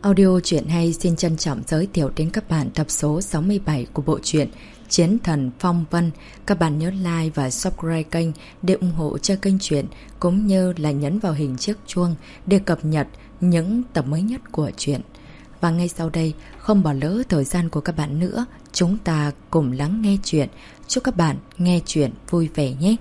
Audio truyện hay xin trân trọng giới thiệu đến các bạn tập số 67 của bộ truyện Chiến Thần Phong Vân. Các bạn nhớ like và subscribe kênh để ủng hộ cho kênh truyện, cũng như là nhấn vào hình chiếc chuông để cập nhật những tập mới nhất của truyện. Và ngay sau đây, không bỏ lỡ thời gian của các bạn nữa, chúng ta cùng lắng nghe truyện. Chúc các bạn nghe truyện vui vẻ nhé.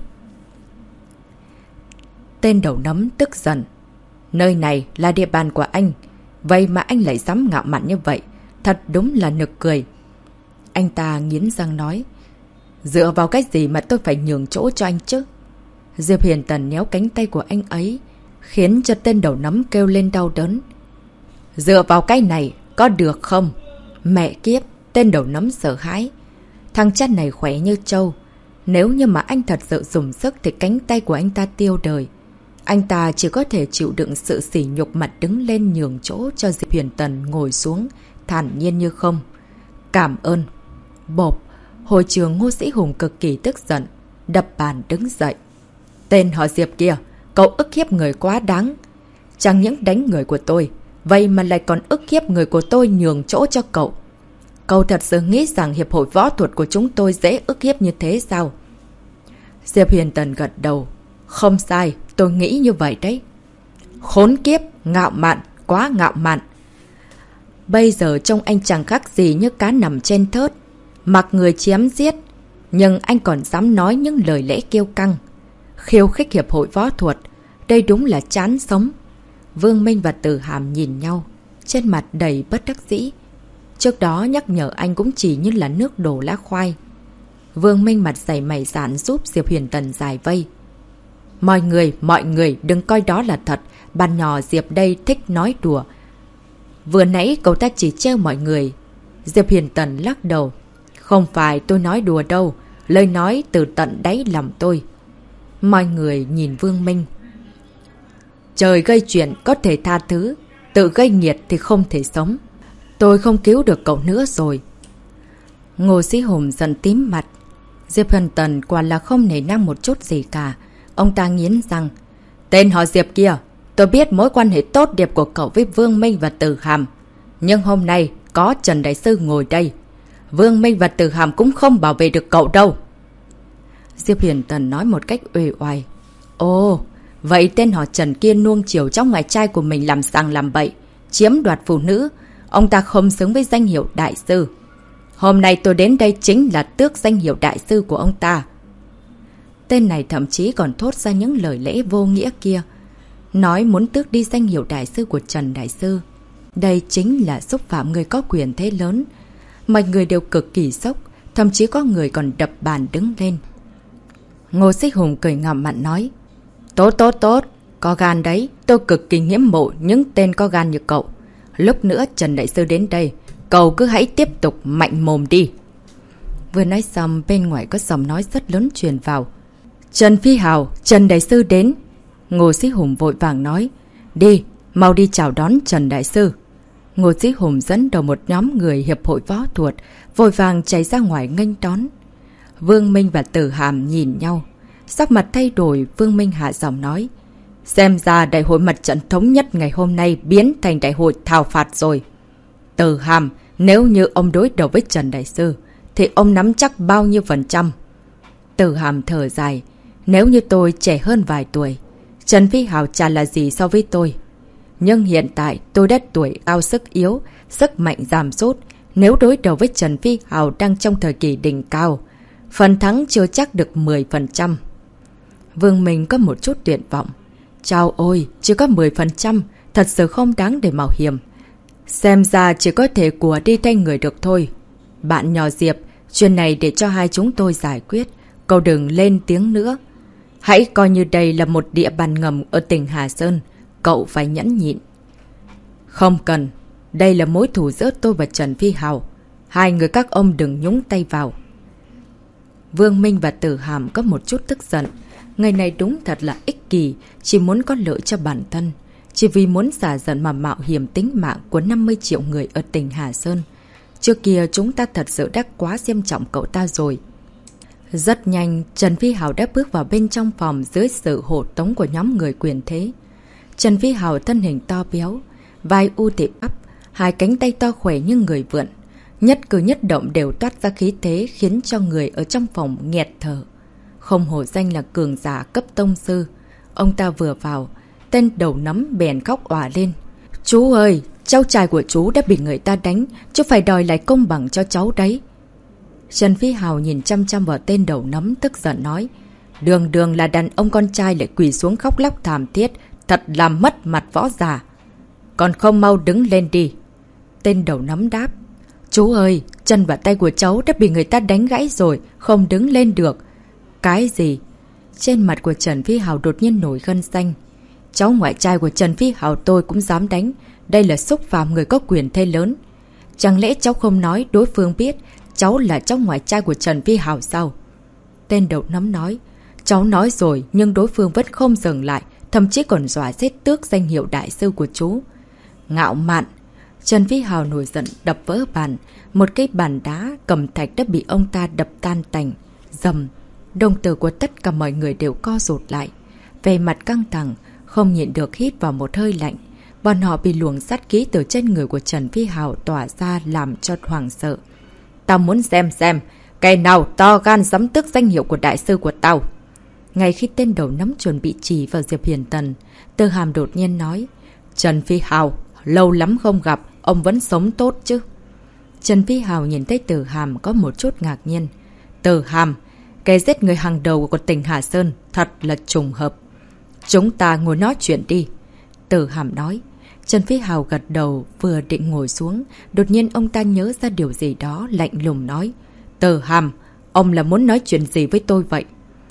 Tên đầu nấm tức giận. Nơi này là địa bàn của anh, vậy mà anh lại dám ngạo mạn như vậy, thật đúng là nực cười. Anh ta nghiến răng nói, dựa vào cái gì mà tôi phải nhường chỗ cho anh chứ? Diệp Huyền Tần nhéo cánh tay của anh ấy, khiến cho tên đầu nấm kêu lên đau đớn. Dựa vào cái này, có được không? Mẹ kiếp, tên đầu nấm sợ hãi. Thằng chăn này khỏe như trâu. Nếu như mà anh thật sự dùng sức thì cánh tay của anh ta tiêu đời. Anh ta chỉ có thể chịu đựng sự sỉ nhục mặt đứng lên nhường chỗ cho Diệp Huyền Tần ngồi xuống, thản nhiên như không. Cảm ơn. Bộp, hội trường Ngô Sĩ Hùng cực kỳ tức giận, đập bàn đứng dậy. Tên họ Diệp kia, cậu ức hiếp người quá đáng. Chẳng những đánh người của tôi, vậy mà lại còn ức hiếp người của tôi nhường chỗ cho cậu. Cậu thật sự nghĩ rằng hiệp hội võ thuật của chúng tôi dễ ức hiếp như thế sao? Diệp Huyền Tần gật đầu. Không sai, tôi nghĩ như vậy đấy. Khốn kiếp, ngạo mạn, quá ngạo mạn. Bây giờ trông anh chẳng khác gì như cá nằm trên thớt, mặc người chém giết, nhưng anh còn dám nói những lời lẽ kiêu căng, khiêu khích hiệp hội võ thuật. Đây đúng là chán sống. Vương Minh và Tử Hàm nhìn nhau, trên mặt đầy bất đắc dĩ. Trước đó nhắc nhở anh cũng chỉ như là nước đổ lá khoai. Vương Minh mặt dày mày dạn giúp Diệp Huyền Tần giải vây. Mọi người đừng coi đó là thật. Bạn nhỏ Diệp đây thích nói đùa. Vừa nãy cậu ta chỉ trêu mọi người. Diệp Huyền Tần lắc đầu. Không phải tôi nói đùa đâu. Lời nói từ tận đáy lòng tôi. Mọi người nhìn Vương Minh. Trời gây chuyện có thể tha thứ, tự gây nghiệt thì không thể sống. Tôi không cứu được cậu nữa rồi. Ngô Sĩ Hùng giận tím mặt. Diệp Huyền Tần quả là không nể năng một chút gì cả. Ông ta nghiến răng. Tên họ Diệp kia, tôi biết mối quan hệ tốt đẹp của cậu với Vương Minh và Tử Hàm. Nhưng hôm nay có Trần Đại Sư ngồi đây. Vương Minh và Tử Hàm cũng không bảo vệ được cậu đâu. Diệp Huyền Tần nói một cách uể oải. Ồ, vậy tên họ Trần kia nuông chiều cháu ngoại trai của mình làm sằng làm bậy, chiếm đoạt phụ nữ. Ông ta không xứng với danh hiệu Đại Sư. Hôm nay tôi đến đây chính là tước danh hiệu Đại Sư của ông ta. Tên này thậm chí còn thốt ra những lời lẽ vô nghĩa kia. Nói muốn tước đi danh hiệu Đại Sư của Trần Đại Sư. Đây chính là xúc phạm người có quyền thế lớn. Mọi người đều cực kỳ sốc. Thậm chí có người còn đập bàn đứng lên. Ngô Sĩ Hùng cười ngậm mặn nói. Tốt. Có gan đấy. Tôi cực kỳ ngưỡng mộ những tên có gan như cậu. Lúc nữa Trần Đại Sư đến đây, cậu cứ hãy tiếp tục mạnh mồm đi. Vừa nói xong, bên ngoài có giọng nói rất lớn truyền vào. Trần Phi Hào, Trần Đại Sư đến. Ngô Sĩ Hùng vội vàng nói. Đi, mau đi chào đón Trần Đại Sư. Ngô Sĩ Hùng dẫn đầu một nhóm người hiệp hội võ thuật, vội vàng chạy ra ngoài nghênh đón. Vương Minh và Tử Hàm nhìn nhau. Sắc mặt thay đổi, Vương Minh hạ giọng nói. Xem ra đại hội mặt trận thống nhất ngày hôm nay biến thành đại hội thảo phạt rồi. Tử Hàm, nếu như ông đối đầu với Trần Đại Sư, thì ông nắm chắc bao nhiêu %? Tử Hàm thở dài. Nếu như tôi trẻ hơn vài tuổi, Trần Phi Hào chả là gì so với tôi. Nhưng hiện tại tôi đã tuổi cao sức yếu, sức mạnh giảm sút. Nếu đối đầu với Trần Phi Hào đang trong thời kỳ đỉnh cao, phần thắng chưa chắc được 10%. Vương Minh có một chút tuyệt vọng. Chao ôi, chỉ có 10%, thật sự không đáng để mạo hiểm. Xem ra chỉ có thể của đi thay người được thôi. Bạn nhỏ Diệp, chuyện này để cho hai chúng tôi giải quyết. Cậu đừng lên tiếng nữa. Hãy coi như đây là một địa bàn ngầm ở tỉnh Hà Sơn. Cậu phải nhẫn nhịn. Không cần. Đây là mối thù giữa tôi và Trần Phi Hào. Hai người các ông đừng nhúng tay vào. Vương Minh và Tử Hàm có một chút tức giận. Người này đúng thật là ích kỷ, chỉ muốn có lợi cho bản thân. Chỉ vì muốn xả giận mà mạo hiểm tính mạng của 50 triệu người ở tỉnh Hà Sơn. Trước kia chúng ta thật sự đã quá xem trọng cậu ta rồi. Rất nhanh, Trần Phi Hào đã bước vào bên trong phòng dưới sự hộ tống của nhóm người quyền thế. Trần Phi Hào thân hình to béo, vai u tị bắp, hai cánh tay to khỏe như người vượn. Nhất cử nhất động đều toát ra khí thế khiến cho người ở trong phòng nghẹt thở. Không hổ danh là cường giả cấp tông sư. Ông ta vừa vào, tên đầu nắm bèn khóc òa lên. Chú ơi, cháu trai của chú đã bị người ta đánh, chú phải đòi lại công bằng cho cháu đấy. Trần Phi Hào nhìn chăm chăm vào tên đầu nắm tức giận nói. Đường đường là đàn ông con trai lại quỳ xuống khóc lóc thảm thiết, thật làm mất mặt võ giả. Còn không mau đứng lên đi. Tên đầu nắm đáp. Chú ơi, chân và tay của cháu đã bị người ta đánh gãy rồi, không đứng lên được. Cái gì? Trên mặt của Trần Phi Hào đột nhiên nổi gân xanh. Cháu ngoại trai của Trần Phi Hào tôi cũng dám đánh. Đây là xúc phạm người có quyền thế lớn. Chẳng lẽ cháu không nói đối phương biết cháu là cháu ngoại trai của Trần Phi Hào sao? Tên đầu nắm nói. Cháu nói rồi nhưng đối phương vẫn không dừng lại, thậm chí còn dọa giết tước danh hiệu đại sư của chú. Ngạo mạn! Trần Phi Hào nổi giận đập vỡ bàn. Một cái bàn đá cầm thạch đã bị ông ta đập tan tành. Dầm! Đồng tử của tất cả mọi người đều co rụt lại. Về mặt căng thẳng, không nhịn được hít vào một hơi lạnh. Bọn họ bị luồng sát khí từ trên người của Trần Phi Hào tỏa ra làm cho hoảng sợ. Tao muốn xem, kẻ nào to gan dám tước danh hiệu của đại sư của tao. Ngay khi tên đầu nắm chuẩn bị chỉ vào Diệp Hiền Tần, Từ Hàm đột nhiên nói. Trần Phi Hào, lâu lắm không gặp, ông vẫn sống tốt chứ? Trần Phi Hào nhìn thấy Từ Hàm có một chút ngạc nhiên. Từ Hàm, kẻ giết người hàng đầu của tỉnh Hà Sơn, thật là trùng hợp. Chúng ta ngồi nói chuyện đi. Từ Hàm nói. Trần Phi Hào gật đầu vừa định ngồi xuống, đột nhiên ông ta nhớ ra điều gì đó lạnh lùng nói. Từ Hàm, ông là muốn nói chuyện gì với tôi vậy?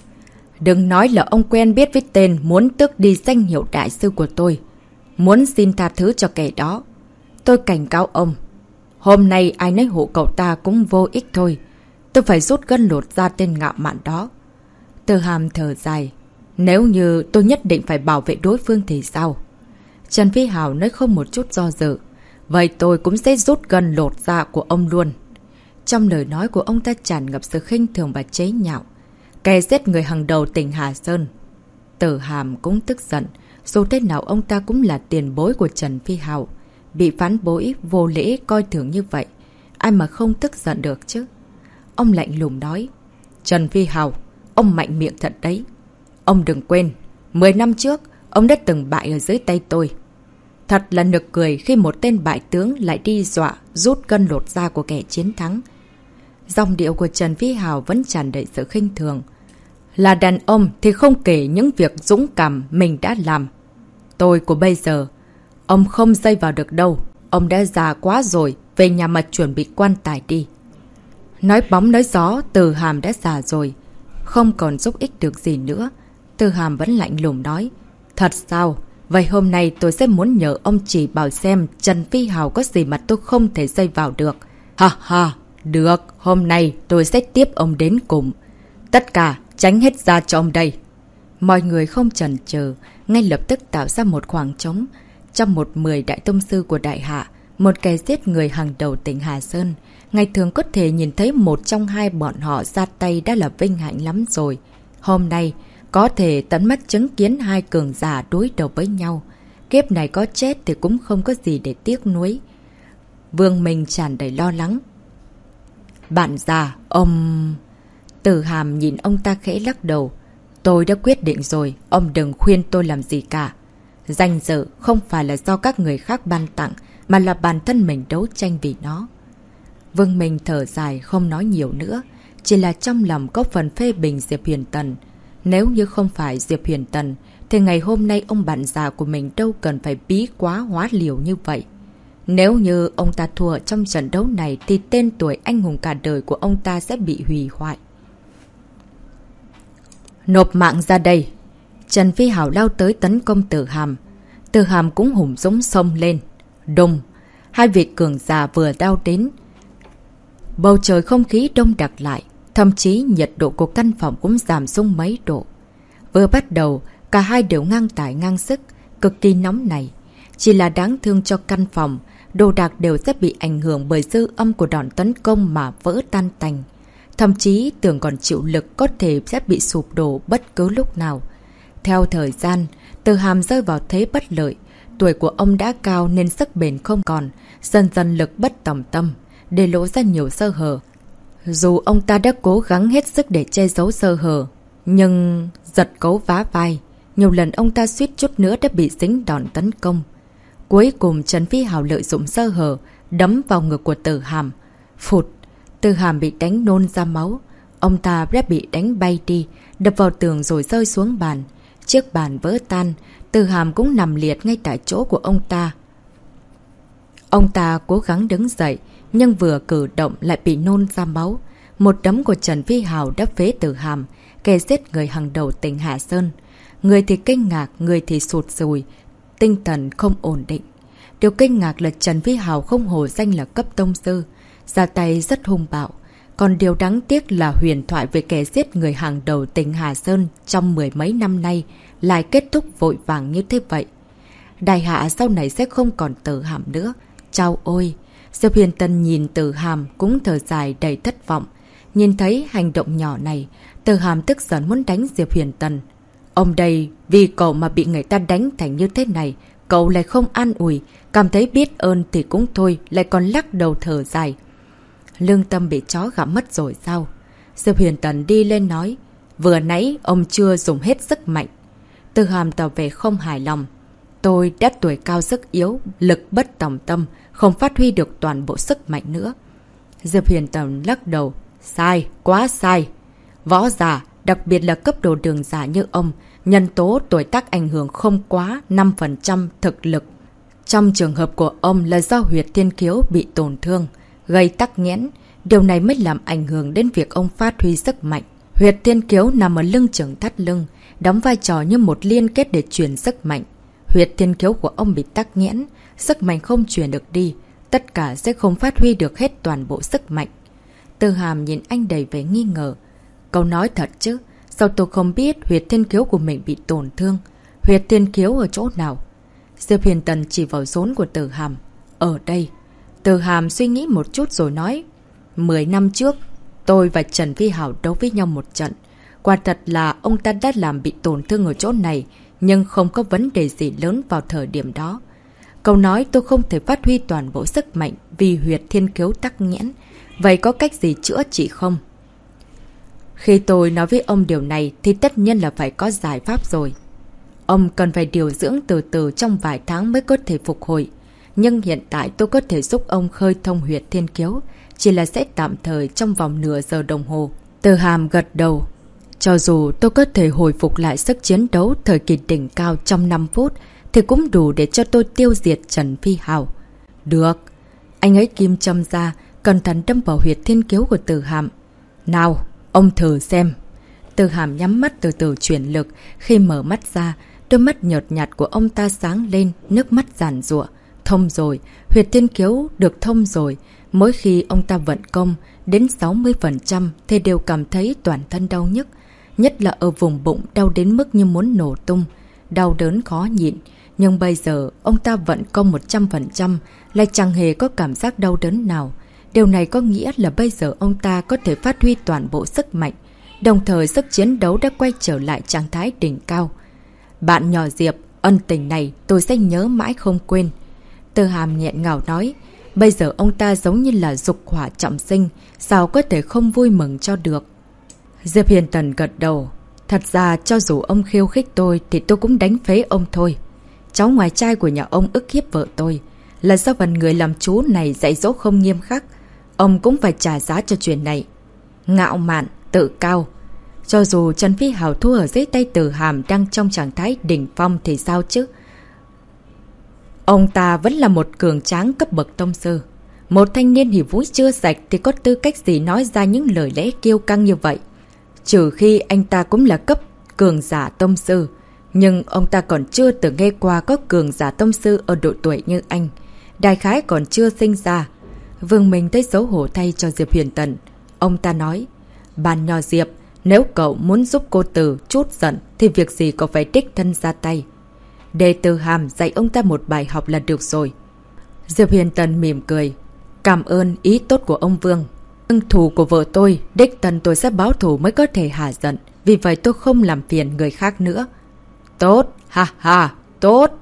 Đừng nói là ông quen biết với tên muốn tước đi danh hiệu đại sư của tôi. Muốn xin tha thứ cho kẻ đó. Tôi cảnh cáo ông. Hôm nay ai nấy hộ cậu ta cũng vô ích thôi. Tôi phải rút gân lột ra tên ngạo mạn đó. Từ Hàm thở dài. Nếu như tôi nhất định phải bảo vệ đối phương thì sao? Trần Phi Hào nói không một chút do dự. Vậy tôi cũng sẽ rút gân lột da của ông luôn. Trong lời nói của ông ta tràn ngập sự khinh thường và chế nhạo. Kẻ giết người hàng đầu tỉnh Hà Sơn. Từ Hàm cũng tức giận. Dù thế nào ông ta cũng là tiền bối của Trần Phi Hào. Bị phán bối vô lễ coi thường như vậy. Ai mà không tức giận được chứ? Ông lạnh lùng nói. Trần Phi Hào, ông mạnh miệng thật đấy. Ông đừng quên, 10 năm trước, ông đã từng bại ở dưới tay tôi. Thật là nực cười khi một tên bại tướng lại đi dọa rút gân lột da của kẻ chiến thắng. Dòng điệu của Trần Phi Hào vẫn tràn đầy sự khinh thường. Là đàn ông thì không kể những việc dũng cảm mình đã làm. Tôi của bây giờ, ông không dây vào được đâu. Ông đã già quá rồi, về nhà mà chuẩn bị quan tài đi. Nói bóng nói gió, Từ Hàm đã già rồi. Không còn giúp ích được gì nữa. Từ Hàm vẫn lạnh lùng nói. Thật sao? Vậy hôm nay tôi sẽ muốn nhờ ông chỉ bảo xem Trần Phi Hào có gì mà tôi không thể dây vào được. Ha ha, được, hôm nay tôi sẽ tiếp ông đến cùng. Tất cả tránh hết ra cho ông đây. Mọi người không chần chờ, ngay lập tức tạo ra một khoảng trống. Trong 10 đại tông sư của Đại Hạ, một kẻ giết người hàng đầu tỉnh Hà Sơn, ngày thường có thể nhìn thấy một trong hai bọn họ ra tay đã là vinh hạnh lắm rồi. Hôm nay, có thể tận mắt chứng kiến hai cường giả đối đầu với nhau. Kiếp này có chết thì cũng không có gì để tiếc nuối. Vương Minh tràn đầy lo lắng. Bạn già, ông... Từ Hàm nhìn ông ta khẽ lắc đầu. Tôi đã quyết định rồi, ông đừng khuyên tôi làm gì cả. Danh dự không phải là do các người khác ban tặng, mà là bản thân mình đấu tranh vì nó. Vương Minh thở dài không nói nhiều nữa, chỉ là trong lòng có phần phê bình Diệp Huyền Tần. Nếu như không phải Diệp Huyền Tần, thì ngày hôm nay ông bạn già của mình đâu cần phải bí quá hóa liều như vậy. Nếu như ông ta thua trong trận đấu này thì tên tuổi anh hùng cả đời của ông ta sẽ bị hủy hoại. Nộp mạng ra đây! Trần Phi Hào lao tới tấn công Từ Hàm. Từ Hàm cũng hùng dũng xông lên. Đùng! Hai vị cường giả vừa đao đến. Bầu trời không khí đông đặc lại. Thậm chí nhiệt độ của căn phòng cũng giảm xuống mấy độ. Vừa bắt đầu, cả hai đều ngang tải ngang sức, cực kỳ nóng này. Chỉ là đáng thương cho căn phòng, đồ đạc đều sẽ bị ảnh hưởng bởi dư âm của đòn tấn công mà vỡ tan tành. Thậm chí tường còn chịu lực có thể sẽ bị sụp đổ bất cứ lúc nào. Theo thời gian, Từ Hàm rơi vào thế bất lợi. tuổi của ông đã cao nên sức bền không còn, dần dần lực bất tòng tâm, để lộ ra nhiều sơ hở. Dù ông ta đã cố gắng hết sức để che giấu sơ hở, nhưng giật cấu vá vai, nhiều lần ông ta suýt chút nữa đã bị dính đòn tấn công. Cuối cùng Trần Phi Hào lợi dụng sơ hở, đấm vào ngực của Từ Hàm. Phụt, Từ Hàm bị đánh nôn ra máu. Ông ta đã bị đánh bay đi, đập vào tường rồi rơi xuống bàn. Chiếc bàn vỡ tan, Từ Hàm cũng nằm liệt ngay tại chỗ của ông ta. Ông ta cố gắng đứng dậy, nhưng vừa cử động lại bị nôn ra máu. Một đấm của Trần Phi Hào đã phế Từ Hàm, kẻ giết người hàng đầu tỉnh Hạ Sơn. Người thì kinh ngạc, người thì sụt sùi, tinh thần không ổn định. Điều kinh ngạc là Trần Phi Hào không hổ danh là cấp tông sư, ra tay rất hung bạo. Còn điều đáng tiếc là huyền thoại về kẻ giết người hàng đầu tỉnh Hà Sơn trong mười mấy năm nay lại kết thúc vội vàng như thế vậy. Đại hạ sau này sẽ không còn Từ Hàm nữa. Chao ôi! Diệp Huyền Tân nhìn Từ Hàm cũng thở dài đầy thất vọng. Nhìn thấy hành động nhỏ này, Từ Hàm tức giận muốn đánh Diệp Huyền Tân. Ông đây, vì cậu mà bị người ta đánh thành như thế này, cậu lại không an ủi, cảm thấy biết ơn thì cũng thôi, lại còn lắc đầu thở dài. Lương tâm bị chó gặm mất rồi sao? Diệp Huyền Tân đi lên nói, vừa nãy ông chưa dùng hết sức mạnh. Từ Hàm tỏ vẻ không hài lòng. Tôi đã tuổi cao sức yếu, lực bất tòng tâm, không phát huy được toàn bộ sức mạnh nữa. Diệp Huyền Tân lắc đầu, sai, quá sai. Võ giả, đặc biệt là cấp độ đường giả như ông, nhân tố tuổi tác ảnh hưởng không quá 5% thực lực. Trong trường hợp của ông là do huyệt thiên kiếu bị tổn thương, gây tắc nghẽn. Điều này mới làm ảnh hưởng đến việc ông phát huy sức mạnh. Huyệt thiên kiếu nằm ở lưng chừng thắt lưng, đóng vai trò như một liên kết để truyền sức mạnh. Huyệt thiên kiếu của ông bị tắc nghẽn, sức mạnh không truyền được đi, tất cả sẽ không phát huy được hết toàn bộ sức mạnh. Từ Hàm nhìn anh đầy vẻ nghi ngờ. Cậu nói thật chứ, sao tôi không biết huyệt thiên kiếu của mình bị tổn thương? Huyệt thiên kiếu ở chỗ nào? Diệp Huyền Tân chỉ vào rốn của Từ Hàm. Ở đây. Từ Hàm suy nghĩ một chút rồi nói. 10 năm trước, tôi và Trần Phi Hảo đấu với nhau một trận. Quả thật là ông ta đã làm bị tổn thương ở chỗ này, nhưng không có vấn đề gì lớn vào thời điểm đó. Cậu nói tôi không thể phát huy toàn bộ sức mạnh vì huyệt thiên kiếu tắc nghẽn. Vậy có cách gì chữa trị không? Khi tôi nói với ông điều này thì tất nhiên là phải có giải pháp rồi. Ông cần phải điều dưỡng từ từ trong vài tháng mới có thể phục hồi. Nhưng hiện tại tôi có thể giúp ông khơi thông huyệt thiên kiếu, chỉ là sẽ tạm thời trong vòng nửa giờ đồng hồ. Từ Hàm gật đầu. Cho dù tôi có thể hồi phục lại sức chiến đấu thời kỳ đỉnh cao trong 5 phút, thì cũng đủ để cho tôi tiêu diệt Trần Phi Hào. Được. Anh ấy kim châm ra, cẩn thận đâm vào huyệt thiên kiếu của Từ Hàm. Nào, ông thử xem. Từ Hàm nhắm mắt từ từ chuyển lực. Khi mở mắt ra, đôi mắt nhợt nhạt của ông ta sáng lên, nước mắt giàn giụa. Thông rồi, huyệt thiên kiếu được thông rồi. Mỗi khi ông ta vận công đến 60% thì đều cảm thấy toàn thân đau nhức. Nhất là ở vùng bụng đau đến mức như muốn nổ tung. Đau đớn khó nhịn. Nhưng bây giờ ông ta vận công 100% lại chẳng hề có cảm giác đau đớn nào. Điều này có nghĩa là bây giờ ông ta có thể phát huy toàn bộ sức mạnh. Đồng thời sức chiến đấu đã quay trở lại trạng thái đỉnh cao. Bạn nhỏ Diệp, ân tình này tôi sẽ nhớ mãi không quên. Từ Hàm nghẹn ngào nói. Bây giờ ông ta giống như là dục hỏa trọng sinh, sao có thể không vui mừng cho được. Diệp Hiền Tần gật đầu. Thật ra cho dù ông khiêu khích tôi thì tôi cũng đánh phế ông thôi. Cháu ngoài trai của nhà ông ức hiếp vợ tôi là do phần người làm chú này dạy dỗ không nghiêm khắc. Ông cũng phải trả giá cho chuyện này. Ngạo mạn, tự cao. Cho dù Trần Phi Hào thua ở dưới tay Từ Hàm đang trong trạng thái đỉnh phong thì sao chứ? Ông ta vẫn là một cường tráng cấp bậc tông sư. Một thanh niên hỉ vũ chưa sạch thì có tư cách gì nói ra những lời lẽ kiêu căng như vậy? Trừ khi anh ta cũng là cấp cường giả tông sư. Nhưng ông ta còn chưa từng nghe qua có cường giả tông sư ở độ tuổi như anh. Đại khái còn chưa sinh ra. Vương Minh thấy xấu hổ thay cho Diệp Huyền Tần. Ông ta nói, bạn nhỏ Diệp, nếu cậu muốn giúp cô Từ chút giận thì việc gì cậu phải đích thân ra tay. Để Từ Hàm dạy ông ta một bài học là được rồi. Diệp Huyền Tần mỉm cười. Cảm ơn ý tốt của ông Vương. Nhưng thù của vợ tôi, đích thân tôi sẽ báo thù mới có thể hả giận. Vì vậy tôi không làm phiền người khác nữa. Tốt, ha ha, tốt.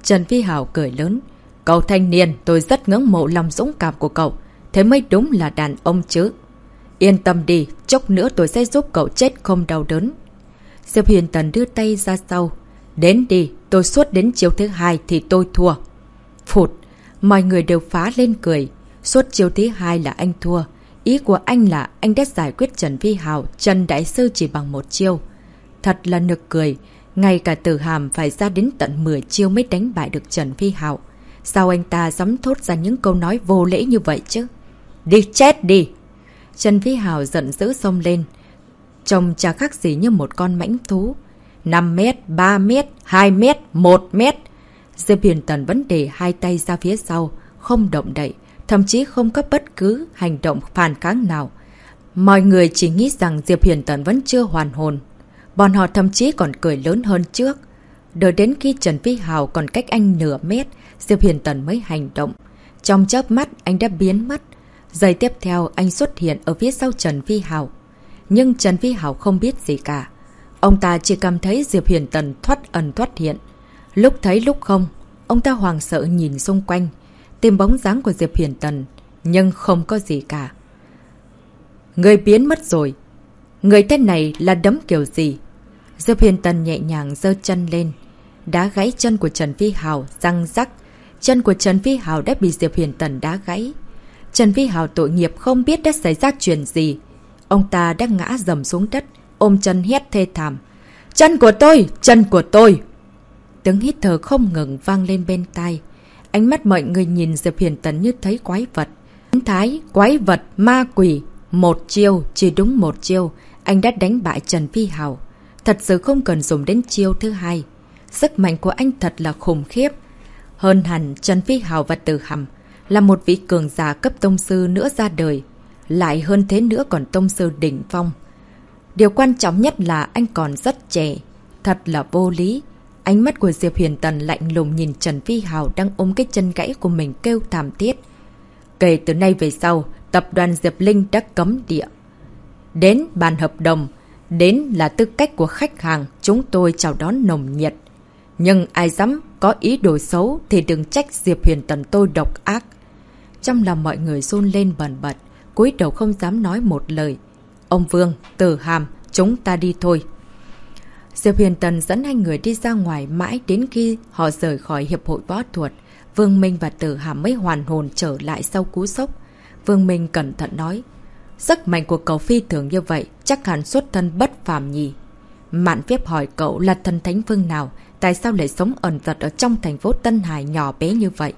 Trần Phi Hào cười lớn. Cậu thanh niên, tôi rất ngưỡng mộ lòng dũng cảm của cậu. Thế mới đúng là đàn ông chứ. Yên tâm đi, chốc nữa tôi sẽ giúp cậu chết không đau đớn. Diệp Huyền Tần đưa tay ra sau. Đến đi, tôi suốt đến chiều thứ 2 thì tôi thua. Phụt, mọi người đều phá lên cười. Suốt chiều thứ 2 là anh thua. Ý của anh là anh đã giải quyết Trần Phi Hào, Trần Đại Sư chỉ bằng một chiêu. Thật là nực cười. Ngay cả Từ Hàm phải ra đến tận 10 chiêu mới đánh bại được Trần Phi Hào. Sao anh ta dám thốt ra những câu nói vô lễ như vậy chứ? Đi chết đi! Trần Phi Hào giận dữ xông lên. Trông chả khác gì như một con mãnh thú. 5 mét, 3 mét, 2 mét, 1 mét. Diệp Huyền Tần vẫn để hai tay ra phía sau, không động đậy, thậm chí không có bất cứ hành động phản kháng nào. Mọi người chỉ nghĩ rằng Diệp Huyền Tần vẫn chưa hoàn hồn. Bọn họ thậm chí còn cười lớn hơn trước. Đợi đến khi Trần Phi Hào còn cách anh nửa mét, Diệp Huyền Tần mới hành động. Trong chớp mắt anh đã biến mất. Giây tiếp theo anh xuất hiện ở phía sau Trần Phi Hào. Nhưng Trần Phi Hào không biết gì cả. Ông ta chỉ cảm thấy Diệp Huyền Tần thoát ẩn thoát hiện. Lúc thấy lúc không, ông ta hoảng sợ nhìn xung quanh, tìm bóng dáng của Diệp Huyền Tần, nhưng không có gì cả. Người biến mất rồi. Người tên này là đấm kiểu gì? Diệp Huyền Tần nhẹ nhàng giơ chân lên, đá gãy chân của Trần Phi Hào, răng rắc. Chân của Trần Phi Hào đã bị Diệp Huyền Tần đá gãy. Trần Phi Hào tội nghiệp không biết đã xảy ra chuyện gì. Ông ta đã ngã dầm xuống đất, ôm chân hét thê thảm. Chân của tôi! Chân của tôi! Tiếng hít thở không ngừng vang lên bên tai. Ánh mắt mọi người nhìn Diệp Huyền Tần như thấy quái vật. Thái, quái vật, ma quỷ. Một chiêu, chỉ đúng một chiêu, anh đã đánh bại Trần Phi Hào. Thật sự không cần dùng đến chiêu thứ 2. Sức mạnh của anh thật là khủng khiếp. Hơn hẳn Trần Phi Hào và Từ Hàm là một vị cường giả cấp tông sư nữa ra đời. Lại hơn thế nữa còn tông sư đỉnh phong. Điều quan trọng nhất là anh còn rất trẻ. Thật là vô lý. Ánh mắt của Diệp Huyền Tần lạnh lùng nhìn Trần Phi Hào đang ôm cái chân gãy của mình kêu thảm thiết. Kể từ nay về sau, tập đoàn Diệp Linh đã cấm địa. Đến bàn hợp đồng, đến là tư cách của khách hàng, chúng tôi chào đón nồng nhiệt. Nhưng ai dám có ý đồ xấu thì đừng trách Diệp Huyền Tần tôi độc ác. Trong lòng mọi người run lên bần bật, cúi đầu không dám nói một lời. Ông Vương, Từ Hàm, chúng ta đi thôi. Diệp Huyền Tần dẫn hai người đi ra ngoài mãi đến khi họ rời khỏi hiệp hội võ thuật. Vương Minh và Từ Hàm mới hoàn hồn trở lại sau cú sốc. Vương Minh cẩn thận nói. Sức mạnh của cậu phi thường như vậy, chắc hẳn xuất thân bất phàm nhỉ. Mạn Phép hỏi cậu là thần thánh vương nào, tại sao lại sống ẩn giật ở trong thành phố Tân Hải nhỏ bé như vậy?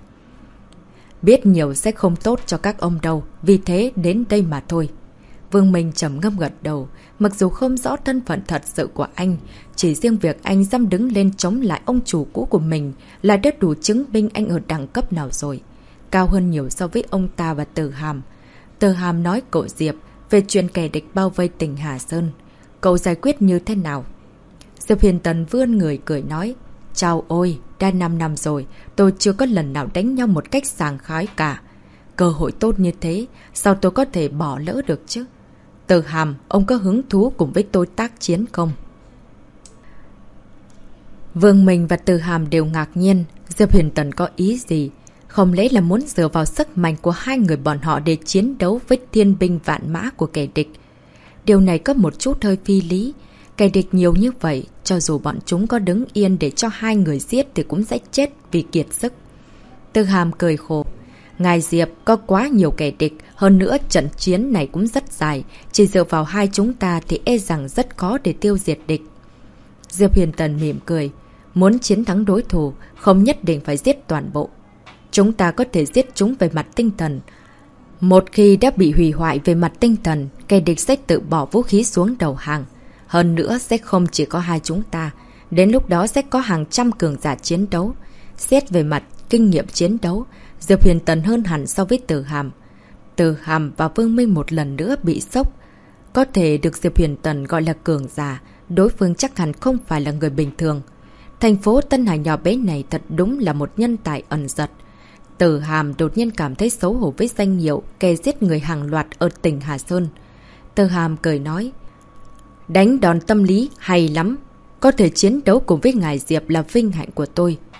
Biết nhiều sẽ không tốt cho các ông đâu, vì thế đến đây mà thôi. Vương Minh trầm ngâm gật đầu, mặc dù không rõ thân phận thật sự của anh, chỉ riêng việc anh dám đứng lên chống lại ông chủ cũ của mình là đã đủ chứng minh anh ở đẳng cấp nào rồi. Cao hơn nhiều so với ông ta và Từ Hàm. Từ Hàm nói cậu Diệp về chuyện kẻ địch bao vây tỉnh Hà Sơn. Cậu giải quyết như thế nào? Diệp Huyền Tần vươn người cười nói. Chào ôi, đã 5 năm rồi, tôi chưa có lần nào đánh nhau một cách sảng khoái cả. Cơ hội tốt như thế, sao tôi có thể bỏ lỡ được chứ? Từ Hàm, ông có hứng thú cùng với tôi tác chiến không? Vương Minh và Từ Hàm đều ngạc nhiên. Diệp Huyền Tần có ý gì? Không lẽ là muốn dựa vào sức mạnh của hai người bọn họ để chiến đấu với thiên binh vạn mã của kẻ địch? Điều này có một chút hơi phi lý. Kẻ địch nhiều như vậy, cho dù bọn chúng có đứng yên để cho hai người giết thì cũng sẽ chết vì kiệt sức. Từ Hàm cười khổ. Ngài Diệp, có quá nhiều kẻ địch, hơn nữa trận chiến này cũng rất dài, chỉ dựa vào hai chúng ta thì e rằng rất khó để tiêu diệt địch. Diệp Huyền Tần mỉm cười. Muốn chiến thắng đối thủ, không nhất định phải giết toàn bộ. Chúng ta có thể giết chúng về mặt tinh thần. Một khi đã bị hủy hoại về mặt tinh thần, kẻ địch sẽ tự bỏ vũ khí xuống đầu hàng. Hơn nữa sẽ không chỉ có hai chúng ta, đến lúc đó sẽ có hàng trăm cường giả chiến đấu. Xét về mặt kinh nghiệm chiến đấu, Diệp Huyền Tần hơn hẳn so với Từ Hàm. Từ Hàm và Vương Minh một lần nữa bị sốc. Có thể được Diệp Huyền Tần gọi là cường giả, đối phương chắc hẳn không phải là người bình thường. Thành phố Tân Hải nhỏ bé này thật đúng là một nhân tài ẩn giật. Từ Hàm đột nhiên cảm thấy xấu hổ với danh hiệu kẻ giết người hàng loạt ở tỉnh Hà Sơn. Từ Hàm cười nói. Đánh đòn tâm lý hay lắm. Có thể chiến đấu cùng với ngài Diệp là vinh hạnh của tôi.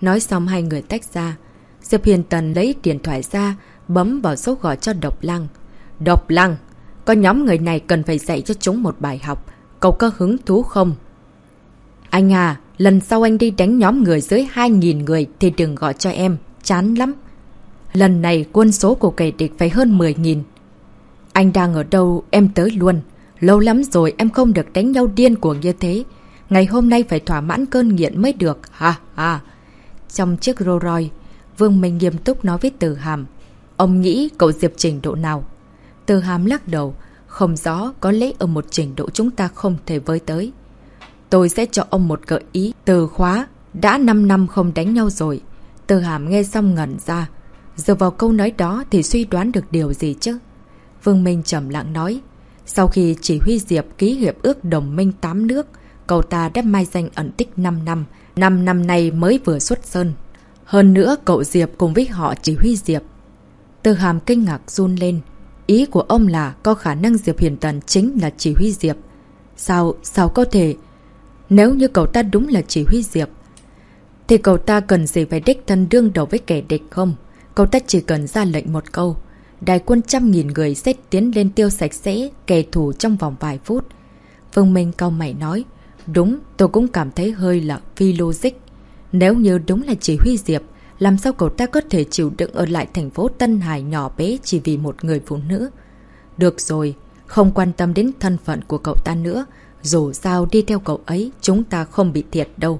Nói xong hai người tách ra. Diệp Huyền Tần lấy điện thoại ra, bấm vào số gọi cho Độc Lăng. Độc Lăng, có nhóm người này cần phải dạy cho chúng một bài học. Cậu có hứng thú không? Anh à, lần sau anh đi đánh nhóm người dưới 2.000 người thì đừng gọi cho em, chán lắm. Lần này quân số của kẻ địch phải hơn 10.000. Anh đang ở đâu em tới luôn. Lâu lắm rồi em không được đánh nhau điên cuồng như thế. Ngày hôm nay phải thỏa mãn cơn nghiện mới được. Ha ha. Trong chiếc Rolls Royce, Vương Minh nghiêm túc nói với Từ Hàm. Ông nghĩ cậu Diệp trình độ nào? Từ Hàm lắc đầu. Không rõ, có lẽ ở một trình độ chúng ta không thể với tới. Tôi sẽ cho ông một gợi ý. Từ Khóa, đã 5 năm không đánh nhau rồi. Từ Hàm nghe xong ngẩn ra. Dựa vào câu nói đó thì suy đoán được điều gì chứ? Vương Minh trầm lặng nói. Sau khi chỉ huy Diệp ký hiệp ước đồng minh 8 nước, cậu ta đã mai danh ẩn tích 5 năm. 5 năm nay mới vừa xuất sơn. Hơn nữa cậu Diệp cùng với họ chỉ huy Diệp. Từ Hàm kinh ngạc run lên. Ý của ông là có khả năng Diệp Huyền Tần chính là chỉ huy Diệp. Sao có thể? Nếu như cậu ta đúng là chỉ huy Diệp, thì cậu ta cần gì phải đích thân đương đầu với kẻ địch không? Cậu ta chỉ cần ra lệnh một câu. Đại quân 100.000 người sẽ tiến lên tiêu sạch sẽ kẻ thù trong vòng vài phút. Vương Minh cau mày nói. Đúng, tôi cũng cảm thấy hơi là phi logic. Nếu như đúng là chỉ huy Diệp, làm sao cậu ta có thể chịu đựng ở lại thành phố Tân Hải nhỏ bé chỉ vì một người phụ nữ? Được rồi, không quan tâm đến thân phận của cậu ta nữa. Dù sao đi theo cậu ấy, chúng ta không bị thiệt đâu.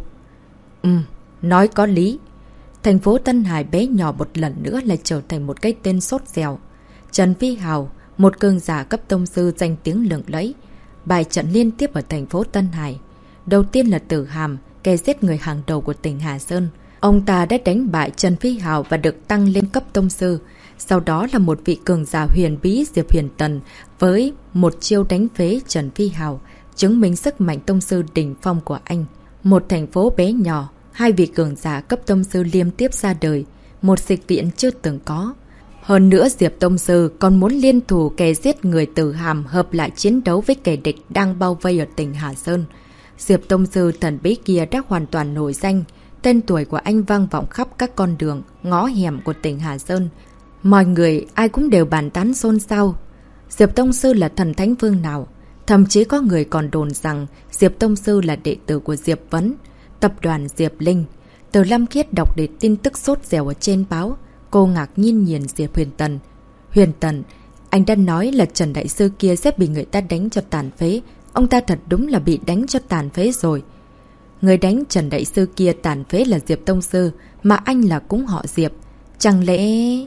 Nói có lý. Thành phố Tân Hải bé nhỏ một lần nữa lại trở thành một cái tên sốt dẻo. Trần Phi Hào, một cường giả cấp tông sư danh tiếng lừng lẫy, bài trận liên tiếp ở thành phố Tân Hải. Đầu tiên là Tử Hàm, kẻ giết người hàng đầu của tỉnh Hà Sơn. Ông ta đã đánh bại Trần Phi Hào và được tăng lên cấp tông sư. Sau đó là một vị cường giả huyền bí Diệp Huyền Tần với một chiêu đánh phế Trần Phi Hào, chứng minh sức mạnh tông sư đỉnh phong của anh. Một thành phố bé nhỏ, hai vị cường giả cấp tông sư liên tiếp ra đời, một dịch viện chưa từng có. Hơn nữa Diệp Tông Sư còn muốn liên thủ kẻ giết người Tử Hàm hợp lại chiến đấu với kẻ địch đang bao vây ở tỉnh Hà Sơn. Diệp Tông Sư thần bí kia đã hoàn toàn nổi danh, tên tuổi của anh vang vọng khắp các con đường, ngõ hẻm của tỉnh Hà Sơn. Mọi người ai cũng đều bàn tán xôn xao. Diệp Tông Sư là thần thánh phương nào? Thậm chí có người còn đồn rằng Diệp Tông Sư là đệ tử của Diệp Vấn, tập đoàn Diệp Linh. Từ Lâm Khiết đọc được tin tức sốt dẻo ở trên báo. Cô ngạc nhiên nhìn Diệp Huyền Tần. Huyền Tần, anh đã nói là Trần Đại Sư kia sẽ bị người ta đánh cho tàn phế. Ông ta thật đúng là bị đánh cho tàn phế rồi. Người đánh Trần Đại Sư kia tàn phế là Diệp Tông Sư, mà anh là cũng họ Diệp. Chẳng lẽ...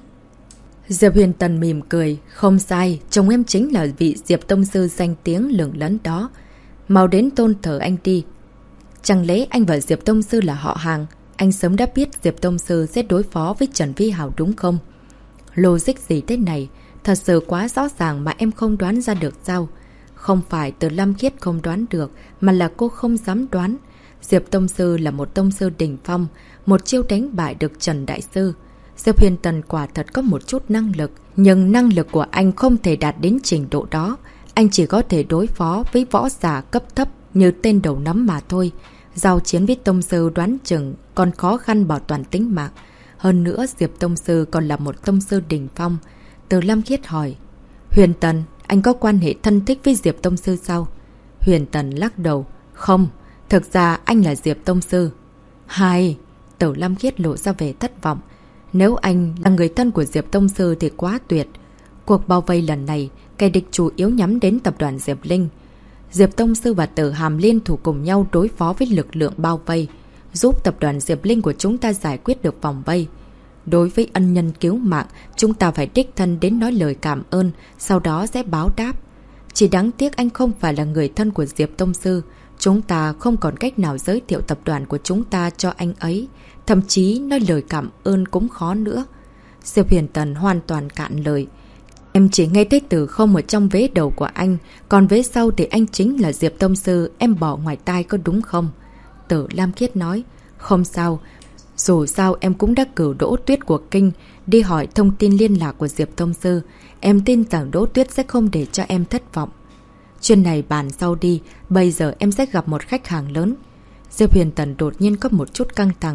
Diệp Huyền Tần mỉm cười. Không sai, chồng em chính là vị Diệp Tông Sư danh tiếng lừng lẫn đó. Mau đến tôn thờ anh đi. Chẳng lẽ anh và Diệp Tông Sư là họ hàng? Anh sớm đã biết Diệp Tông Sư sẽ đối phó với Trần Phi Hào đúng không? Logic gì thế này? Thật sự quá rõ ràng mà em không đoán ra được sao? Không phải Từ Lâm Khiết không đoán được, mà là cô không dám đoán. Diệp Tông Sư là một tông sư đỉnh phong, một chiêu đánh bại được Trần Đại Sư. Diệp Huyền Tần quả thật có một chút năng lực, nhưng năng lực của anh không thể đạt đến trình độ đó. Anh chỉ có thể đối phó với võ giả cấp thấp như tên đầu nắm mà thôi. Giao chiến với Tông Sư đoán chừng còn khó khăn bảo toàn tính mạng. Hơn nữa Diệp Tông Sư còn là một Tông Sư đỉnh phong. Từ Lâm Khiết hỏi. Huyền Tần, anh có quan hệ thân thích với Diệp Tông Sư sao? Huyền Tần lắc đầu. Không, thực ra anh là Diệp Tông Sư. Hai, Từ Lâm Khiết lộ ra vẻ thất vọng. Nếu anh là người thân của Diệp Tông Sư thì quá tuyệt. Cuộc bao vây lần này, kẻ địch chủ yếu nhắm đến tập đoàn Diệp Linh. Diệp Tông Sư và Tử Hàm liên thủ cùng nhau đối phó với lực lượng bao vây, giúp tập đoàn Diệp Linh của chúng ta giải quyết được vòng vây. Đối với ân nhân cứu mạng, chúng ta phải đích thân đến nói lời cảm ơn, sau đó sẽ báo đáp. Chỉ đáng tiếc anh không phải là người thân của Diệp Tông Sư. Chúng ta không còn cách nào giới thiệu tập đoàn của chúng ta cho anh ấy. Thậm chí nói lời cảm ơn cũng khó nữa. Diệp Huyền Tần hoàn toàn cạn lời. Em chỉ nghe thấy từ không ở trong vế đầu của anh, còn vế sau thì anh chính là Diệp Tông Sư, em bỏ ngoài tai có đúng không? Tử Lam Khiết nói. Không sao, dù sao em cũng đã cử Đỗ Tuyết của Kinh đi hỏi thông tin liên lạc của Diệp Tông Sư. Em tin rằng Đỗ Tuyết sẽ không để cho em thất vọng. Chuyện này bàn sau đi, bây giờ em sẽ gặp một khách hàng lớn. Diệp Huyền Tần đột nhiên có một chút căng thẳng.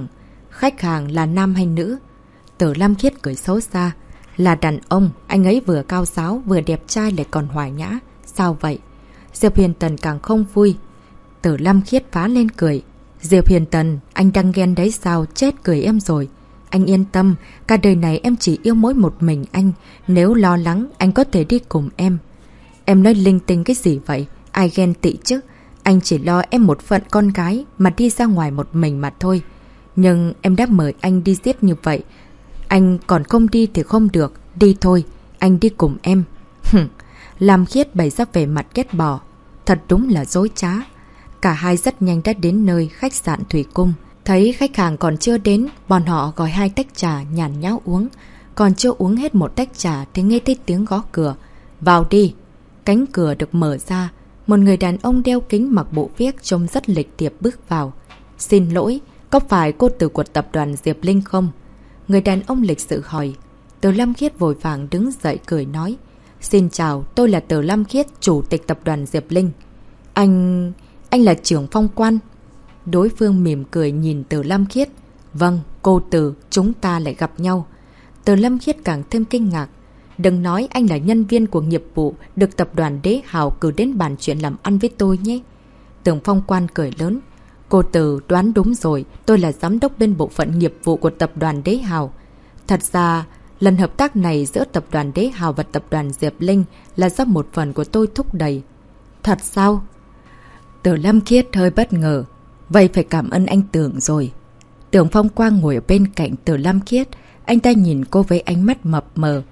Khách hàng là nam hay nữ? Từ Lam Khiết cười xấu xa. Là đàn ông, anh ấy vừa cao giáo, vừa đẹp trai lại còn hòa nhã. Sao vậy? Diệp Huyền Tần càng không vui. Từ Lam Khiết phá lên cười. Diệp Huyền Tần, anh đang ghen đấy sao? Chết cười em rồi. Anh yên tâm, cả đời này em chỉ yêu mỗi một mình anh. Nếu lo lắng, anh có thể đi cùng em. Em nói linh tinh cái gì vậy? Ai ghen tị chứ? Anh chỉ lo em một phận con gái mà đi ra ngoài một mình mà thôi. Nhưng em đã mời anh đi giết như vậy. Anh còn không đi thì không được. Đi thôi, anh đi cùng em. Lam Khiết bày ra vẻ mặt ghét bỏ. Thật đúng là dối trá. Cả hai rất nhanh đã đến nơi khách sạn Thủy Cung. Thấy khách hàng còn chưa đến, bọn họ gọi 2 tách trà nhàn nhã uống. Còn chưa uống hết một tách trà thì nghe thấy tiếng gõ cửa. Vào đi. Cánh cửa được mở ra. Một người đàn ông đeo kính mặc bộ viết trông rất lịch thiệp bước vào. Xin lỗi, có phải cô Từ của tập đoàn Diệp Linh không? Người đàn ông lịch sự hỏi. Từ Lam Khiết vội vàng đứng dậy cười nói. Xin chào, tôi là Từ Lam Khiết, chủ tịch tập đoàn Diệp Linh. Anh là trưởng Phong Quan. Đối phương mỉm cười nhìn Từ Lam Khiết. Vâng, cô Từ, chúng ta lại gặp nhau. Từ Lam Khiết càng thêm kinh ngạc. Đừng nói anh là nhân viên của nghiệp vụ được tập đoàn Đế Hào cử đến bàn chuyện làm ăn với tôi nhé. Tưởng Phong Quan cười lớn. Cô Từ đoán đúng rồi, tôi là giám đốc bên bộ phận nghiệp vụ của tập đoàn Đế Hào. Thật ra, lần hợp tác này giữa tập đoàn Đế Hào và tập đoàn Diệp Linh là do một phần của tôi thúc đẩy. Thật sao? Từ Lam Khiết hơi bất ngờ. Vậy phải cảm ơn anh Tưởng rồi. Tưởng Phong Quang ngồi ở bên cạnh Từ Lam Khiết. Anh ta nhìn cô với ánh mắt mập mờ.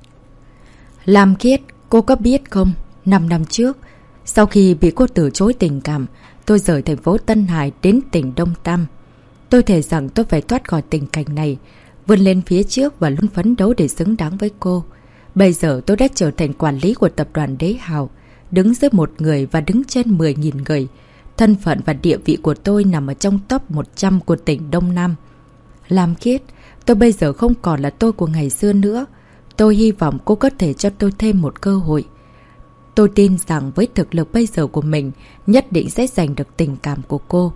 Lam Khiết, cô có biết không? 5 năm trước, sau khi bị cô từ chối tình cảm, tôi rời thành phố Tân Hải đến tỉnh Đông Tam. Tôi thề rằng tôi phải thoát khỏi tình cảnh này, vươn lên phía trước và luôn phấn đấu để xứng đáng với cô. Bây giờ tôi đã trở thành quản lý của tập đoàn Đế Hào, đứng dưới một người và đứng trên 10.000 người. Thân phận và địa vị của tôi nằm ở trong top 100 của tỉnh Đông Nam. Lam Khiết, tôi bây giờ không còn là tôi của ngày xưa nữa. Tôi hy vọng cô có thể cho tôi thêm một cơ hội. Tôi tin rằng với thực lực bây giờ của mình, nhất định sẽ giành được tình cảm của cô.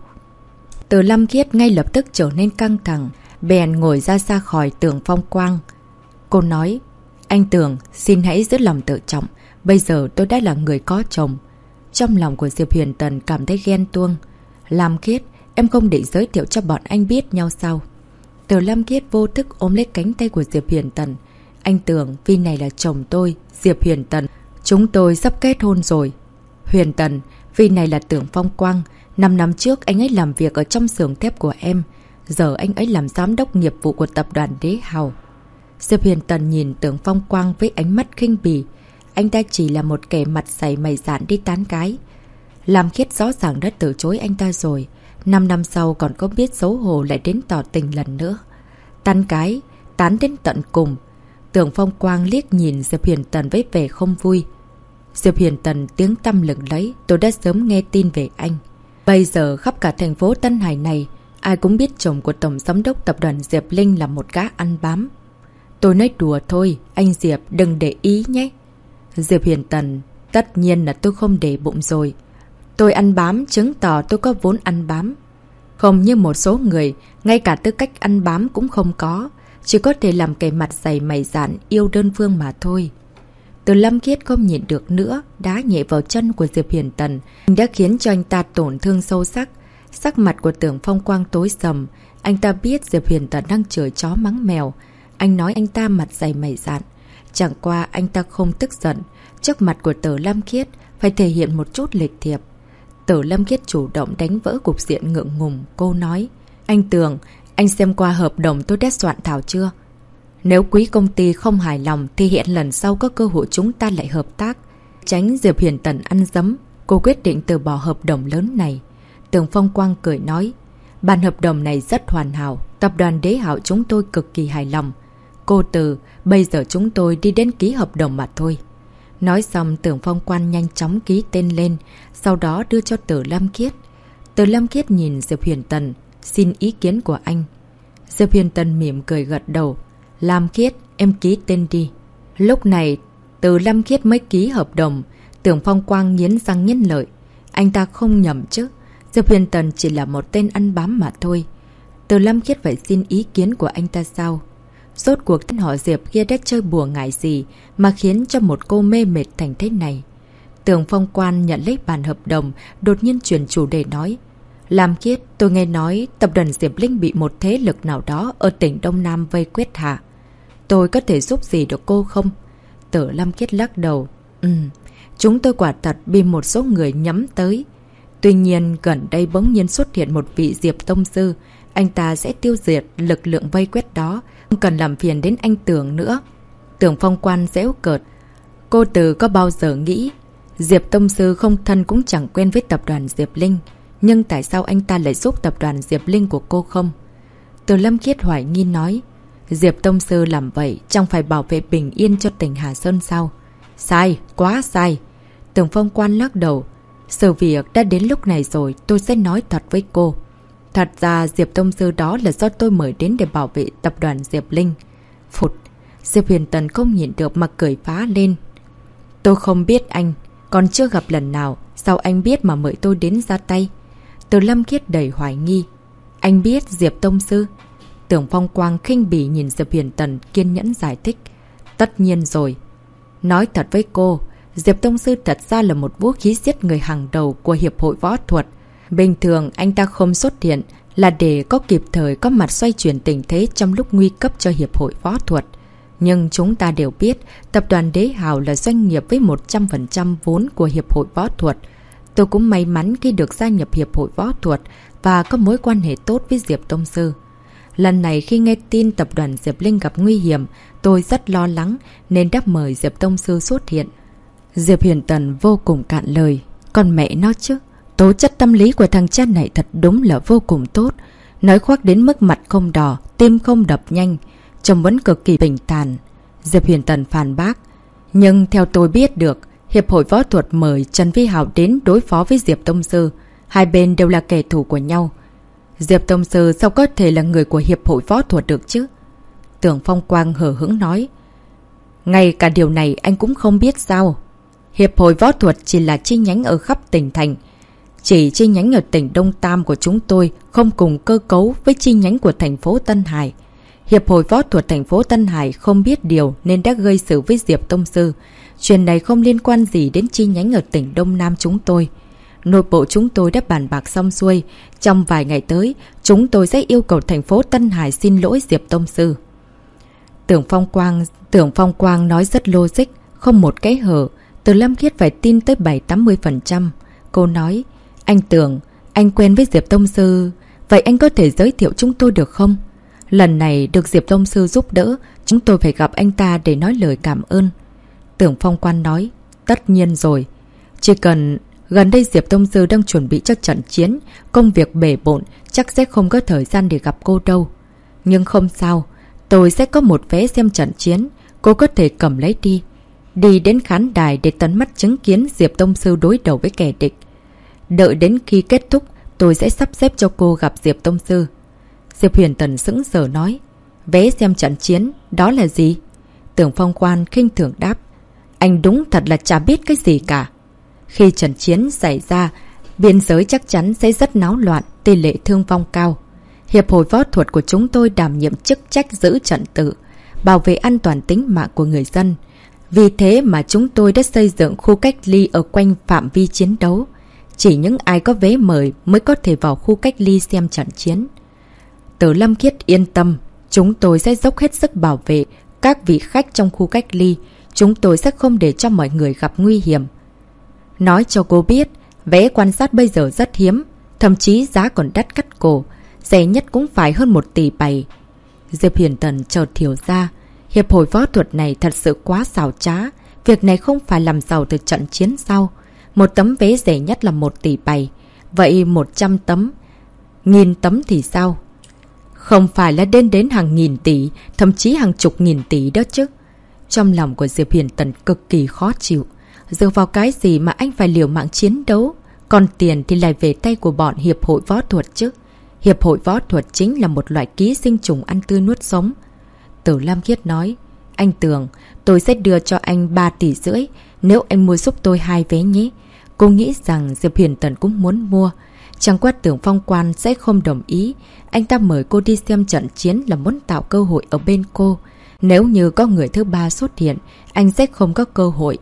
Từ Lam Khiết ngay lập tức trở nên căng thẳng, bèn ngồi ra xa khỏi Tưởng Phong Quang. Cô nói, anh Tưởng, xin hãy giữ lòng tự trọng. Bây giờ tôi đã là người có chồng. Trong lòng của Diệp Huyền Tần cảm thấy ghen tuông. Lam Khiết, em không định giới thiệu cho bọn anh biết nhau sao? Từ Lam Khiết vô thức ôm lấy cánh tay của Diệp Huyền Tần. Anh Tưởng, vì này là chồng tôi, Diệp Huyền Tần. Chúng tôi sắp kết hôn rồi. Huyền Tần, vì này là Tưởng Phong Quang. 5 năm trước anh ấy làm việc ở trong xưởng thép của em. Giờ anh ấy làm giám đốc nghiệp vụ của tập đoàn Đế Hào. Diệp Huyền Tần nhìn Tưởng Phong Quang với ánh mắt khinh bỉ. Anh ta chỉ là một kẻ mặt dày mày dạn đi tán gái. Lam Khiết rõ ràng đã từ chối anh ta rồi. 5 năm sau còn có biết xấu hổ lại đến tỏ tình lần nữa. Tán gái, tán đến tận cùng. Tưởng Phong Quang liếc nhìn Diệp Huyền Tần với vẻ không vui. Diệp Huyền Tần tiếng tăm lừng lấy, tôi đã sớm nghe tin về anh. Bây giờ khắp cả thành phố Tân Hải này, ai cũng biết chồng của Tổng Giám đốc Tập đoàn Diệp Linh là một gã ăn bám. Tôi nói đùa thôi, anh Diệp đừng để ý nhé. Diệp Huyền Tần, tất nhiên là tôi không để bụng rồi. Tôi ăn bám chứng tỏ tôi có vốn ăn bám. Không như một số người, ngay cả tư cách ăn bám cũng không có. Chỉ có thể làm kẻ mặt dày mày dạn yêu đơn phương mà thôi. Từ Lam Khiết không nhịn được nữa, đá nhẹ vào chân của Diệp Huyền Tần. Đã khiến cho anh ta tổn thương sâu sắc. Sắc mặt của Tưởng Phong Quang tối sầm. Anh ta biết Diệp Huyền Tần đang chửi chó mắng mèo. Anh nói anh ta mặt dày mày dạn. Chẳng qua anh ta không tức giận. Trước mặt của Tử Lam Khiết phải thể hiện một chút lịch thiệp. Tử Lam Khiết chủ động đánh vỡ cục diện ngượng ngùng. Cô nói, anh Tường, anh xem qua hợp đồng tôi đã soạn thảo chưa? Nếu quý công ty không hài lòng thì hiện lần sau có cơ hội chúng ta lại hợp tác. Tránh Diệp Huyền Tần ăn dấm, cô quyết định từ bỏ hợp đồng lớn này. Tưởng Phong Quang cười nói, bản hợp đồng này rất hoàn hảo, tập đoàn Đế Hào chúng tôi cực kỳ hài lòng. Cô Từ, bây giờ chúng tôi đi đến ký hợp đồng mà thôi. Nói xong Tưởng Phong Quang nhanh chóng ký tên lên, sau đó đưa cho Tử Lam Khiết. Tử Lam Khiết nhìn Diệp Huyền Tần, xin ý kiến của anh. Diệp Huyền Tần mỉm cười gật đầu. Lam Khiết, em ký tên đi. Lúc này, Từ Lam Khiết mới ký hợp đồng. Tưởng Phong Quang nghiến răng nghiến lợi. Anh ta không nhầm chứ. Diệp Huyền Tần chỉ là một tên ăn bám mà thôi. Từ Lâm Khiết phải xin ý kiến của anh ta sao? Rốt cuộc tên họ Diệp kia đã chơi bùa ngải gì mà khiến cho một cô mê mệt thành thế này? Tưởng Phong Quan nhận lấy bản hợp đồng, đột nhiên chuyển chủ đề nói. Lam Khiết, tôi nghe nói tập đoàn Diệp Linh bị một thế lực nào đó ở tỉnh Đông Nam vây quét hả? Tôi có thể giúp gì được cô không? Tử Lam Khiết lắc đầu. Chúng tôi quả thật bị một số người nhắm tới. Tuy nhiên gần đây bỗng nhiên xuất hiện một vị Diệp Tông Sư. Anh ta sẽ tiêu diệt lực lượng vây quét đó. Không cần làm phiền đến anh Tưởng nữa. Tưởng Phong Quan giễu cợt. Cô Từ có bao giờ nghĩ Diệp Tông Sư không thân cũng chẳng quen với tập đoàn Diệp Linh. Nhưng tại sao anh ta lại giúp tập đoàn Diệp Linh của cô không? Từ Lâm Khiết hoài nghi nói. Diệp Tông Sư làm vậy chẳng phải bảo vệ bình yên cho tỉnh Hà Sơn sao? Sai, quá sai. Tưởng Phong Quan lắc đầu. Sự việc đã đến lúc này rồi, tôi sẽ nói thật với cô. Thật ra Diệp Tông Sư đó là do tôi mời đến để bảo vệ tập đoàn Diệp Linh. Phụt, Diệp Huyền Tần không nhịn được mà cười phá lên. Tôi không biết anh, còn chưa gặp lần nào, sao anh biết mà mời tôi đến ra tay? Từ Lâm Khiết đầy hoài nghi. Anh biết Diệp Tông Sư? Tưởng Phong Quang khinh bỉ nhìn Diệp Huyền Tần kiên nhẫn giải thích. Tất nhiên rồi. Nói thật với cô, Diệp Tông Sư thật ra là một vũ khí giết người hàng đầu của Hiệp hội Võ thuật. Bình thường anh ta không xuất hiện là để có kịp thời có mặt xoay chuyển tình thế trong lúc nguy cấp cho Hiệp hội Võ thuật. Nhưng chúng ta đều biết tập đoàn Đế Hào là doanh nghiệp với 100% vốn của Hiệp hội Võ thuật. Tôi cũng may mắn khi được gia nhập Hiệp hội Võ thuật và có mối quan hệ tốt với Diệp Tông Sư. Lần này khi nghe tin tập đoàn Diệp Linh gặp nguy hiểm, tôi rất lo lắng nên đã mời Diệp Tông Sư xuất hiện. Diệp Huyền Tần vô cùng cạn lời. Còn mẹ nó chứ, tố chất tâm lý của thằng cha này thật đúng là vô cùng tốt. Nói khoác đến mức mặt không đỏ, tim không đập nhanh, trông vẫn cực kỳ bình thản. Diệp Huyền Tần phản bác. Nhưng theo tôi biết được, Hiệp hội Võ thuật mời Trần Vi Hào đến đối phó với Diệp Tông Sư. Hai bên đều là kẻ thù của nhau. Diệp Tông Sư sao có thể là người của Hiệp hội Võ thuật được chứ? Tưởng Phong Quang hờ hững nói. Ngay cả điều này anh cũng không biết sao? Hiệp hội Võ thuật chỉ là chi nhánh ở khắp tỉnh thành. Chỉ chi nhánh ở tỉnh Đông Tam của chúng tôi không cùng cơ cấu với chi nhánh của thành phố Tân Hải. Hiệp hội Võ thuật thành phố Tân Hải không biết điều nên đã gây sự với Diệp Tông Sư. Chuyện này không liên quan gì đến chi nhánh ở tỉnh Đông Nam chúng tôi. Nội bộ chúng tôi đã bàn bạc xong xuôi. Trong vài ngày tới, chúng tôi sẽ yêu cầu thành phố Tân Hải xin lỗi Diệp Tông Sư. Tưởng Phong Quang nói rất logic, không một cái hở. Từ Lâm Khiết phải tin tới 70-80%. Cô nói, anh Tưởng, anh quen với Diệp Tông Sư. Vậy anh có thể giới thiệu chúng tôi được không? Lần này được Diệp Tông Sư giúp đỡ, chúng tôi phải gặp anh ta để nói lời cảm ơn. Tưởng Phong Quan nói, tất nhiên rồi. Chỉ cần gần đây Diệp Tông Sư đang chuẩn bị cho trận chiến, công việc bể bộn, chắc sẽ không có thời gian để gặp cô đâu. Nhưng không sao, tôi sẽ có một vé xem trận chiến, cô có thể cầm lấy đi. Đi đến khán đài để tận mắt chứng kiến Diệp Tông Sư đối đầu với kẻ địch. Đợi đến khi kết thúc, tôi sẽ sắp xếp cho cô gặp Diệp Tông Sư. Diệp Huyền Tần sững sờ nói, vé xem trận chiến, đó là gì? Tưởng Phong Quan khinh thường đáp, anh đúng thật là chả biết cái gì cả. Khi trận chiến xảy ra, biên giới chắc chắn sẽ rất náo loạn, tỷ lệ thương vong cao. Hiệp hội Võ thuật của chúng tôi đảm nhiệm chức trách giữ trật tự, bảo vệ an toàn tính mạng của người dân. Vì thế mà chúng tôi đã xây dựng khu cách ly ở quanh phạm vi chiến đấu. Chỉ những ai có vé mời mới có thể vào khu cách ly xem trận chiến. Từ Lâm Khiết yên tâm, chúng tôi sẽ dốc hết sức bảo vệ các vị khách trong khu cách ly. Chúng tôi sẽ không để cho mọi người gặp nguy hiểm. Nói cho cô biết, vé quan sát bây giờ rất hiếm, thậm chí giá còn đắt cắt cổ, rẻ nhất cũng phải hơn 1 tỷ bày. Diệp Huyền Tần chợt hiểu ra, Hiệp hội Võ thuật này thật sự quá xảo trá. Việc này không phải làm giàu từ trận chiến sao? Một tấm vé rẻ nhất là 1 tỷ bày. Vậy 100 tấm, 1000 tấm thì sao? Không phải là đến hàng nghìn tỷ, thậm chí hàng chục nghìn tỷ đó chứ. Trong lòng của Diệp Huyền Tần cực kỳ khó chịu. Dựa vào cái gì mà anh phải liều mạng chiến đấu? Còn tiền thì lại về tay của bọn Hiệp hội Võ thuật chứ. Hiệp hội Võ thuật chính là một loại ký sinh trùng ăn tươi nuốt sống. Tử Lam Khiết nói, anh Tường, tôi sẽ đưa cho anh 3,5 tỷ nếu anh mua giúp tôi 2 vé nhé. Cô nghĩ rằng Diệp Huyền Tần cũng muốn mua. Chẳng qua Tưởng Phong Quan sẽ không đồng ý. Anh ta mời cô đi xem trận chiến là muốn tạo cơ hội ở bên cô. Nếu như có người thứ ba xuất hiện, anh sẽ không có cơ hội.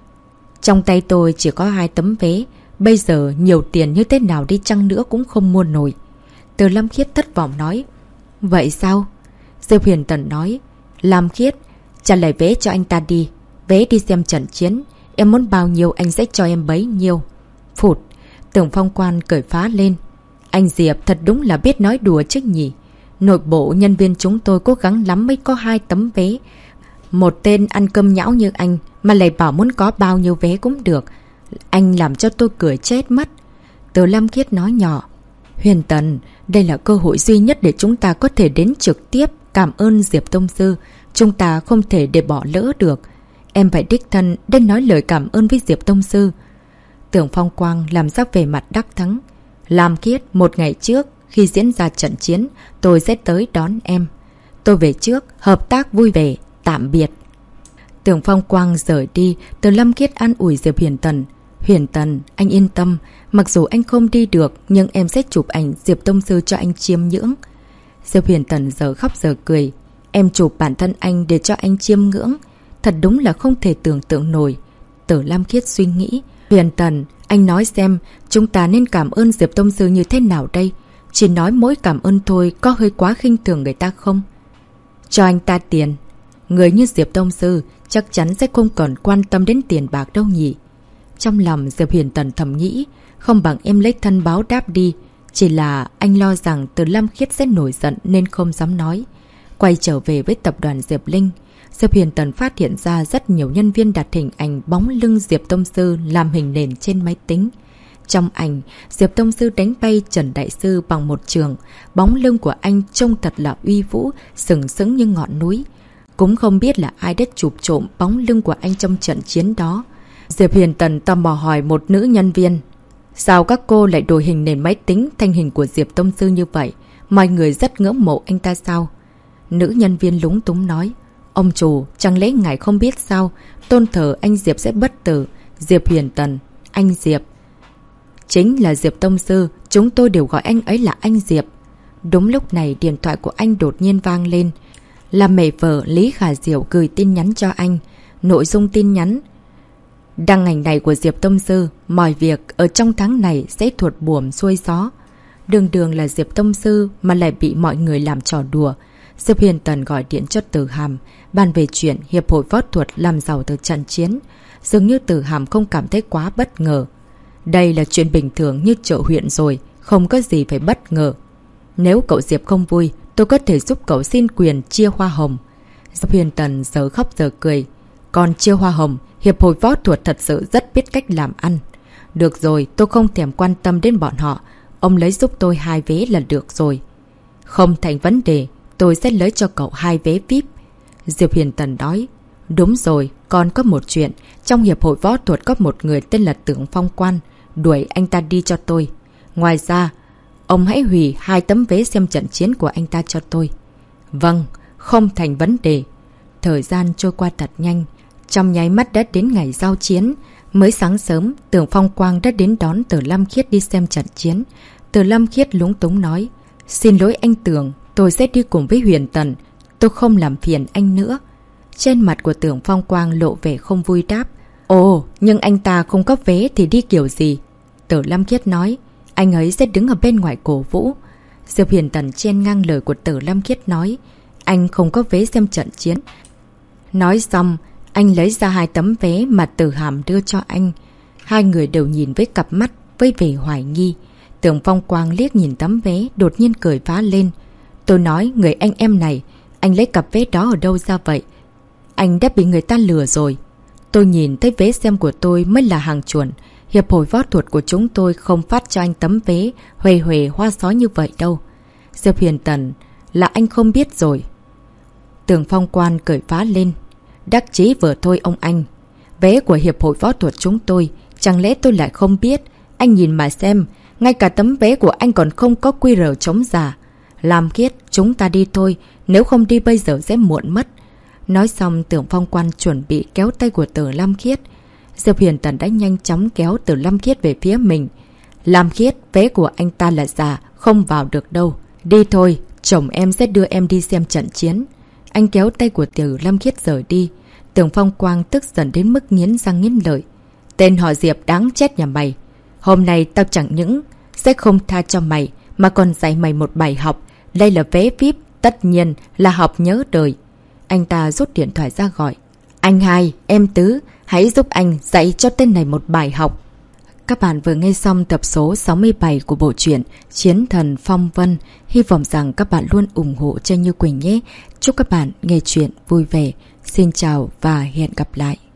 Trong tay tôi chỉ có 2 tấm vé. Bây giờ nhiều tiền như thế nào đi chăng nữa cũng không mua nổi. Từ Lâm Khiết thất vọng nói. Vậy sao? Diệp Huyền Tần nói. Lam Khiết, trả lại vé cho anh ta đi. Vé đi xem trận chiến. Em muốn bao nhiêu anh sẽ cho em bấy nhiêu. Phụt. Tưởng Phong Quan cười phá lên. Anh Diệp thật đúng là biết nói đùa chứ nhỉ. Nội bộ nhân viên chúng tôi cố gắng lắm mới có 2 tấm vé. Một tên ăn cơm nhão như anh mà lại bảo muốn có bao nhiêu vé cũng được. Anh làm cho tôi cười chết mất. Từ Lam Khiết nói nhỏ. Huyền Tần, đây là cơ hội duy nhất để chúng ta có thể đến trực tiếp cảm ơn Diệp Tông Sư. Chúng ta không thể để bỏ lỡ được. Em phải đích thân đến nói lời cảm ơn với Diệp Tông Sư. Tưởng Phong Quang làm sắc về mặt đắc thắng. Lam Khiết, 1 ngày trước khi diễn ra trận chiến, tôi sẽ tới đón em. Tôi về trước, hợp tác vui vẻ, tạm biệt. Tưởng Phong Quang rời đi, Từ Lâm Khiết an ủi Diệp Huyền Tần. Huyền Tần, anh yên tâm, mặc dù anh không đi được, nhưng em sẽ chụp ảnh Diệp Tông Sư cho anh chiêm ngưỡng. Diệp Huyền Tần giờ khóc giờ cười. Em chụp bản thân anh để cho anh chiêm ngưỡng. Thật đúng là không thể tưởng tượng nổi. Từ Lam Khiết suy nghĩ. Huyền Tần, anh nói xem, chúng ta nên cảm ơn Diệp Tông Sư như thế nào đây? Chỉ nói mỗi cảm ơn thôi có hơi quá khinh thường người ta không? Cho anh ta tiền. Người như Diệp Tông Sư chắc chắn sẽ không còn quan tâm đến tiền bạc đâu nhỉ. Trong lòng Diệp Huyền Tần thầm nghĩ, không bằng em lấy thân báo đáp đi. Chỉ là anh lo rằng Từ Lam Khiết sẽ nổi giận nên không dám nói. Quay trở về với tập đoàn Diệp Linh, Diệp Huyền Tần phát hiện ra rất nhiều nhân viên đặt hình ảnh bóng lưng Diệp Tông Sư làm hình nền trên máy tính. Trong ảnh, Diệp Tông Sư đánh bay Trần Đại Sư bằng một trường. Bóng lưng của anh trông thật là uy vũ, sừng sững như ngọn núi. Cũng không biết là ai đã chụp trộm bóng lưng của anh trong trận chiến đó. Diệp Huyền Tần tò mò hỏi một nữ nhân viên. Sao các cô lại đổi hình nền máy tính thành hình của Diệp Tông Sư như vậy? Mọi người rất ngưỡng mộ anh ta sao? Nữ nhân viên lúng túng nói. Ông chủ, chẳng lẽ ngài không biết sao? Tôn thờ anh Diệp sẽ bất tử. Diệp Huyền Tần, anh Diệp. Chính là Diệp Tông Sư, chúng tôi đều gọi anh ấy là anh Diệp. Đúng lúc này điện thoại của anh đột nhiên vang lên. Là mẹ vợ Lý Khả Diệu gửi tin nhắn cho anh. Nội dung tin nhắn: đăng ảnh này của Diệp Tông Sư, mọi việc ở trong tháng này sẽ thuột buồm xuôi gió. Đường là Diệp Tông Sư mà lại bị mọi người làm trò đùa. Diệp Huyền Tần gọi điện cho Từ Hàm, bàn về chuyện Hiệp hội Võ thuật làm giàu từ trận chiến. Dường như Từ Hàm không cảm thấy quá bất ngờ. Đây là chuyện bình thường như chợ huyện rồi, không có gì phải bất ngờ. Nếu cậu Diệp không vui, tôi có thể giúp cậu xin quyền chia hoa hồng. Diệp Huyền Tần giờ khóc giờ cười. Còn chia hoa hồng, Hiệp hội Võ thuật thật sự rất biết cách làm ăn. Được rồi, tôi không thèm quan tâm đến bọn họ. Ông lấy giúp tôi 2 vé là được rồi. Không thành vấn đề, tôi sẽ lấy cho cậu 2 vé VIP. Diệp Huyền Tần nói. Đúng rồi, còn có một chuyện. Trong Hiệp hội Võ thuật có một người tên là Tưởng Phong Quan. Đuổi anh ta đi cho tôi. Ngoài ra, ông hãy hủy 2 tấm vé xem trận chiến của anh ta cho tôi. Vâng, không thành vấn đề. Thời gian trôi qua thật nhanh. Trong nháy mắt đã đến ngày giao chiến. Mới sáng sớm, Tưởng Phong Quang đã đến đón Từ Lam Khiết đi xem trận chiến. Từ Lam Khiết lúng túng nói. Xin lỗi anh Tưởng, tôi sẽ đi cùng với Huyền Tần. Tôi không làm phiền anh nữa. Trên mặt của Tưởng Phong Quang lộ vẻ không vui đáp. Ồ, nhưng anh ta không có vé thì đi kiểu gì? Từ Lam Khiết nói. Anh ấy sẽ đứng ở bên ngoài cổ vũ. Diệp Huyền Tần chen ngang lời của Từ Lam Khiết nói. Anh không có vé xem trận chiến. Nói xong, anh lấy ra 2 tấm vé mà Từ Hàm đưa cho anh. Hai người đều nhìn với cặp mắt với vẻ hoài nghi. Tưởng Phong Quang liếc nhìn tấm vé, đột nhiên cười phá lên. Tôi nói, người anh em này, anh lấy cặp vé đó ở đâu ra vậy? Anh đã bị người ta lừa rồi. Tôi nhìn thấy vé xem của tôi mới là hàng chuẩn. Hiệp hội võ thuật của chúng tôi không phát cho anh tấm vé huề huề hoa sói như vậy đâu. Diệp Huyền Tần, là anh không biết rồi. Tưởng Phong Quan cười phá lên. Đắc chí vừa thôi ông anh. Vé của Hiệp hội Võ thuật chúng tôi, chẳng lẽ tôi lại không biết? Anh nhìn mà xem, ngay cả tấm vé của anh còn không có QR chống giả. Lam Khiết, chúng ta đi thôi, nếu không đi bây giờ sẽ muộn mất. Nói xong, Tưởng Phong Quan chuẩn bị kéo tay của Từ Lam Khiết. Diệp Huyền Tần đã nhanh chóng kéo Từ Lam Khiết về phía mình. Lam Khiết, vé của anh ta là giả, không vào được đâu. Đi thôi, chồng em sẽ đưa em đi xem trận chiến. Anh kéo tay của Tiểu Lam Khiết rời đi. Tưởng Phong Quang tức giận đến mức nghiến răng nghiến lợi. Tên họ Diệp đáng chết nhà mày. Hôm nay tao chẳng những sẽ không tha cho mày, mà còn dạy mày một bài học. Đây là vé VIP, tất nhiên là học nhớ đời. Anh ta rút điện thoại ra gọi. Anh Hai, em Tứ, hãy giúp anh dạy cho tên này một bài học. Các bạn vừa nghe xong tập số 67 của bộ truyện Chiến Thần Phong Vân. Hy vọng rằng các bạn luôn ủng hộ cho Như Quỳnh nhé. Chúc các bạn nghe chuyện vui vẻ. Xin chào và hẹn gặp lại.